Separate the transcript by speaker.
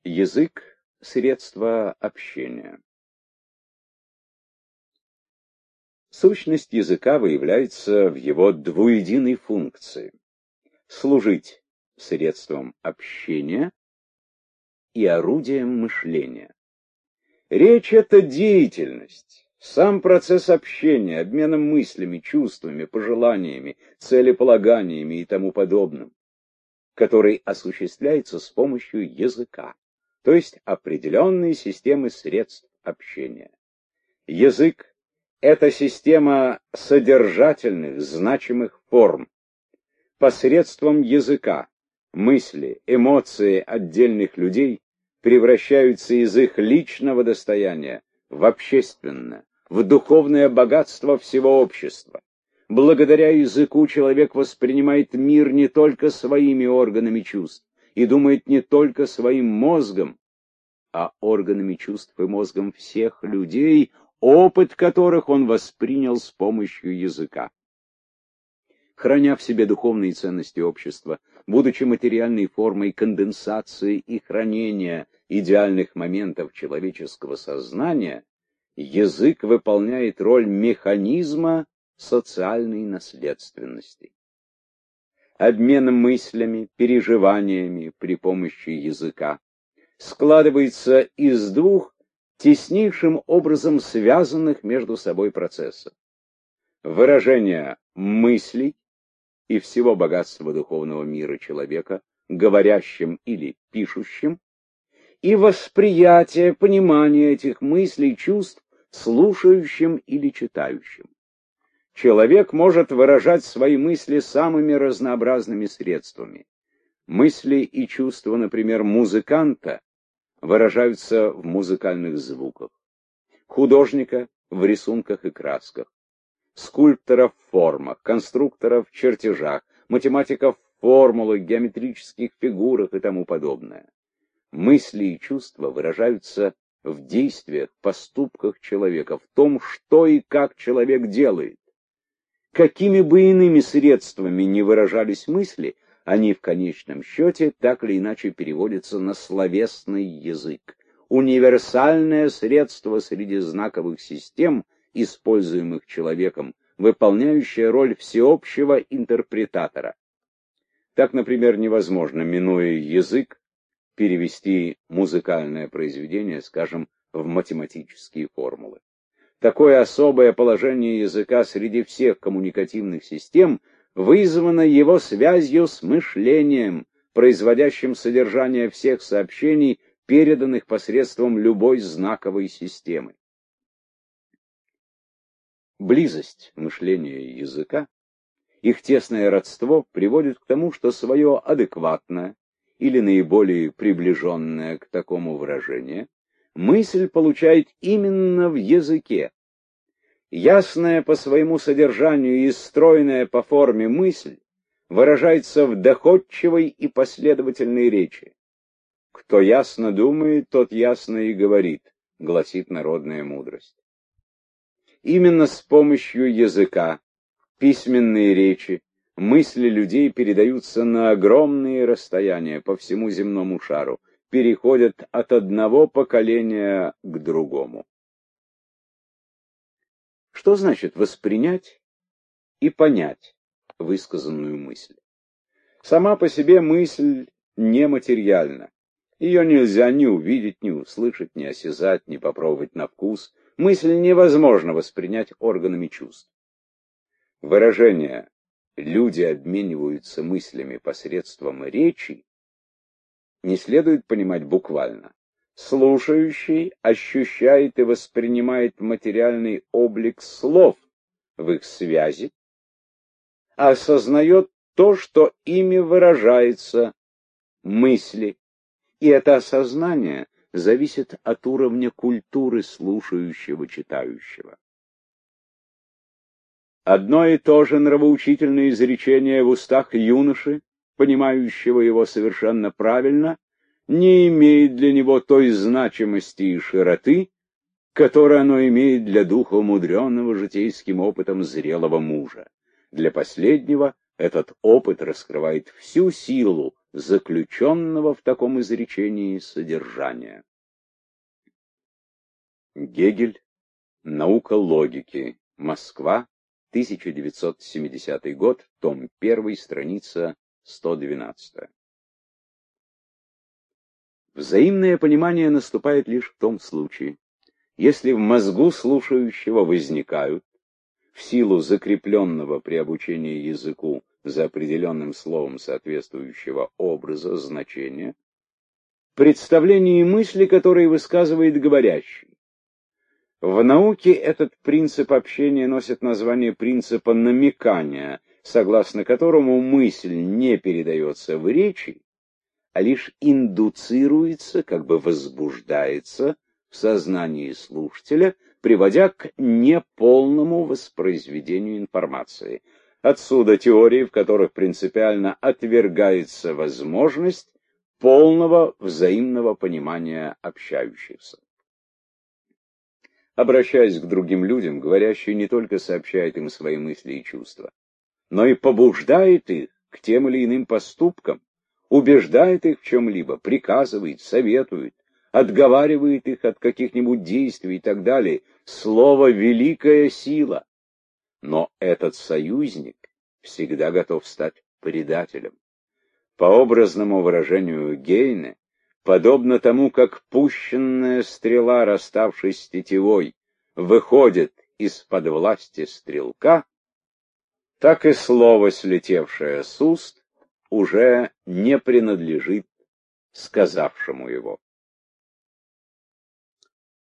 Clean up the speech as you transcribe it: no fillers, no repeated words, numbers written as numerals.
Speaker 1: Язык — средство общения. Сущность языка выявляется в его двуединой функции — служить средством общения и орудием мышления. Речь — это деятельность, сам процесс общения, обмена мыслями, чувствами, пожеланиями, целеполаганиями и тому подобным, который осуществляется с помощью языка, то есть определенной системы средств общения. Язык — это система содержательных, значимых форм. Посредством языка мысли, эмоции отдельных людей превращаются из их личного достояния в общественное, в духовное богатство всего общества. Благодаря языку человек воспринимает мир не только своими органами чувств и думает не только своим мозгом, а органами чувств и мозгом всех людей, опыт которых он воспринял с помощью языка. Храня в себе духовные ценности общества, будучи материальной формой конденсации и хранения идеальных моментов человеческого сознания, язык выполняет роль механизма социальной наследственности. Обмен мыслями, переживаниями при помощи языка складывается из двух теснейшим образом связанных между собой процессов: выражение мыслей и всего богатства духовного мира человека, говорящим или пишущим, и восприятие, понимание этих мыслей, чувств, слушающим или читающим. Человек может выражать свои мысли самыми разнообразными средствами. Мысли и чувства, например, музыканта, выражаются в музыкальных звуках, художника — в рисунках и красках, скульптора в формах, конструктора в чертежах, математика в формулах, геометрических фигурах и тому подобное. Мысли и чувства выражаются в действиях, поступках человека, в том, что и как человек делает. Какими бы иными средствами ни выражались мысли, они в конечном счете так или иначе переводятся на словесный язык, универсальное средство среди знаковых систем, используемых человеком, выполняющее роль всеобщего интерпретатора. Так, например, невозможно, минуя язык, перевести музыкальное произведение, скажем, в математические формулы. Такое особое положение языка среди всех коммуникативных систем вызвано его связью с мышлением, производящим содержание всех сообщений, переданных посредством любой знаковой системы. Близость мышления и языка, их тесное родство приводит к тому, что свое адекватное или наиболее приближенное к такому выражение мысль получает именно в языке. Ясная по своему содержанию и стройная по форме мысль выражается в доходчивой и последовательной речи. «Кто ясно думает, тот ясно и говорит», — гласит народная мудрость. Именно с помощью языка, письменной речи, мысли людей передаются на огромные расстояния по всему земному шару, переходят от одного поколения к другому. Что значит воспринять и понять высказанную мысль? Сама по себе мысль нематериальна. Ее нельзя ни увидеть, ни услышать, ни осязать, ни попробовать на вкус. Мысль невозможно воспринять органами чувств. Выражение «люди обмениваются мыслями посредством речи» не следует понимать буквально. Слушающий ощущает и воспринимает материальный облик слов в их связи, а осознает то, что ими выражается, мысли, и это осознание зависит от уровня культуры слушающего, читающего. Одно и то же нравоучительное изречение в устах юноши, понимающего его совершенно правильно, не имеет для него той значимости и широты, которую оно имеет для духа умудренного житейским опытом зрелого мужа. Для последнего Этот опыт раскрывает всю силу заключенного в таком изречении содержания. Гегель. Наука логики. Москва. 1970 год. Том 1. Страница 112. Взаимное понимание наступает лишь в том случае, если в мозгу слушающего возникают, в силу закрепленного при обучении языку за определенным словом соответствующего образа, значения, представления и мысли, которые высказывает говорящий. В науке этот принцип общения носит название принципа намекания, согласно которому мысль не передается в речи, а лишь индуцируется, как бы возбуждается в сознании слушателя, приводя к неполному воспроизведению информации. Отсюда теории, в которых принципиально отвергается возможность полного взаимного понимания общающихся. Обращаясь к другим людям, говорящий не только сообщает им свои мысли и чувства, но и побуждает их к тем или иным поступкам, убеждает их в чем-либо, приказывает, советует, отговаривает их от каких-нибудь действий и так далее. Слово — великая сила. Но этот союзник всегда готов стать предателем. По образному выражению Гейне, подобно тому, как пущенная стрела, расставшись с тетивой, выходит из-под власти стрелка, так и слово, слетевшее с уст, уже не принадлежит сказавшему его.